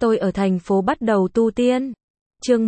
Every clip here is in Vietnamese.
Tôi ở thành phố bắt đầu tu tiên. Chương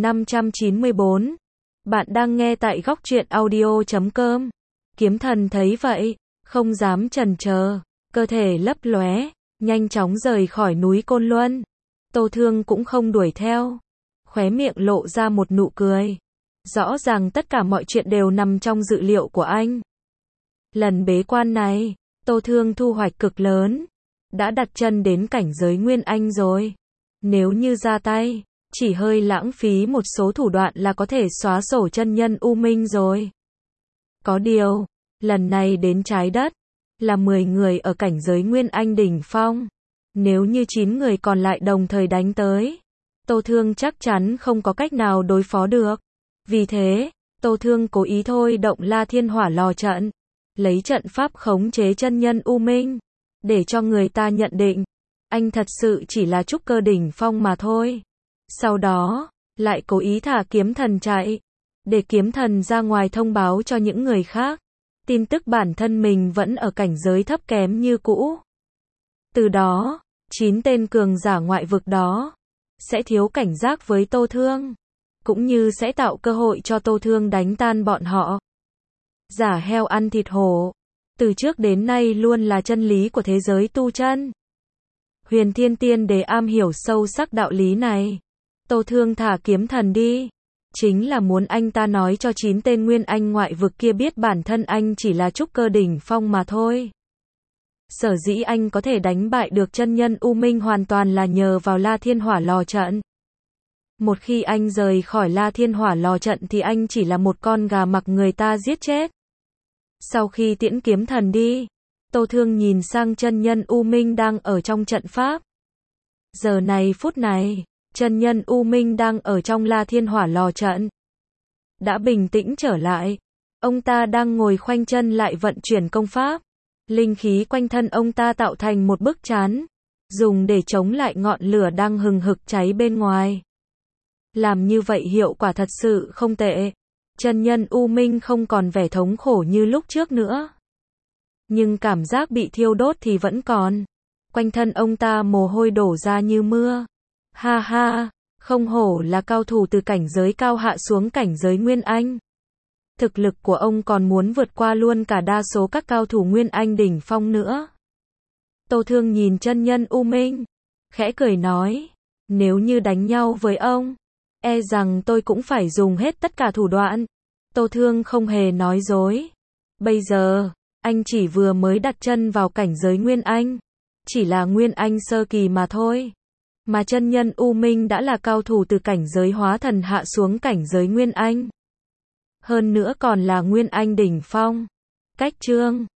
1594. Bạn đang nghe tại góc truyện audio.com. Kiếm thần thấy vậy, không dám chần chờ, cơ thể lấp lóe, nhanh chóng rời khỏi núi Côn Luân. Tô Thương cũng không đuổi theo, khóe miệng lộ ra một nụ cười. Rõ ràng tất cả mọi chuyện đều nằm trong dự liệu của anh. Lần bế quan này, Tô Thương thu hoạch cực lớn, đã đặt chân đến cảnh giới Nguyên Anh rồi. Nếu như ra tay, chỉ hơi lãng phí một số thủ đoạn là có thể xóa sổ chân nhân U Minh rồi. Có điều, lần này đến trái đất, là 10 người ở cảnh giới Nguyên Anh đỉnh phong. Nếu như 9 người còn lại đồng thời đánh tới, Tô Thương chắc chắn không có cách nào đối phó được. Vì thế, Tô Thương cố ý thôi động La Thiên Hỏa Lò trận, lấy trận pháp khống chế chân nhân U Minh, để cho người ta nhận định, anh thật sự chỉ là trúc cơ đỉnh phong mà thôi. Sau đó, lại cố ý thả kiếm thần chạy, để kiếm thần ra ngoài thông báo cho những người khác, tin tức bản thân mình vẫn ở cảnh giới thấp kém như cũ. Từ đó, 9 tên cường giả ngoại vực đó, sẽ thiếu cảnh giác với Tô Thương, cũng như sẽ tạo cơ hội cho Tô Thương đánh tan bọn họ. Giả heo ăn thịt hổ, từ trước đến nay luôn là chân lý của thế giới tu chân. Huyền Thiên Tiên Đế am hiểu sâu sắc đạo lý này. Tô Thương thả kiếm thần đi, chính là muốn anh ta nói cho 9 tên Nguyên Anh ngoại vực kia biết bản thân anh chỉ là trúc cơ đỉnh phong mà thôi. Sở dĩ anh có thể đánh bại được chân nhân U Minh hoàn toàn là nhờ vào La Thiên Hỏa Lò trận. Một khi anh rời khỏi La Thiên Hỏa Lò trận thì anh chỉ là một con gà mặc người ta giết chết. Sau khi tiễn kiếm thần đi, Tô Thương nhìn sang chân nhân U Minh đang ở trong trận pháp. Giờ này phút này, chân nhân U Minh đang ở trong La Thiên Hỏa Lò trận, đã bình tĩnh trở lại. Ông ta đang ngồi khoanh chân lại vận chuyển công pháp. Linh khí quanh thân ông ta tạo thành một bức chắn, dùng để chống lại ngọn lửa đang hừng hực cháy bên ngoài. Làm như vậy hiệu quả thật sự không tệ. Chân nhân U Minh không còn vẻ thống khổ như lúc trước nữa, nhưng cảm giác bị thiêu đốt thì vẫn còn. Quanh thân ông ta mồ hôi đổ ra như mưa. Ha ha, không hổ là cao thủ từ cảnh giới cao hạ xuống cảnh giới Nguyên Anh. Thực lực của ông còn muốn vượt qua luôn cả đa số các cao thủ Nguyên Anh đỉnh phong nữa. Tô Thương nhìn chân nhân U Minh, khẽ cười nói, nếu như đánh nhau với ông, e rằng tôi cũng phải dùng hết tất cả thủ đoạn. Tô Thương không hề nói dối. Bây giờ, anh chỉ vừa mới đặt chân vào cảnh giới Nguyên Anh, chỉ là Nguyên Anh sơ kỳ mà thôi. Mà chân nhân U Minh đã là cao thủ từ cảnh giới hóa thần hạ xuống cảnh giới Nguyên Anh. Hơn nữa còn là Nguyên Anh đỉnh phong. Cách chương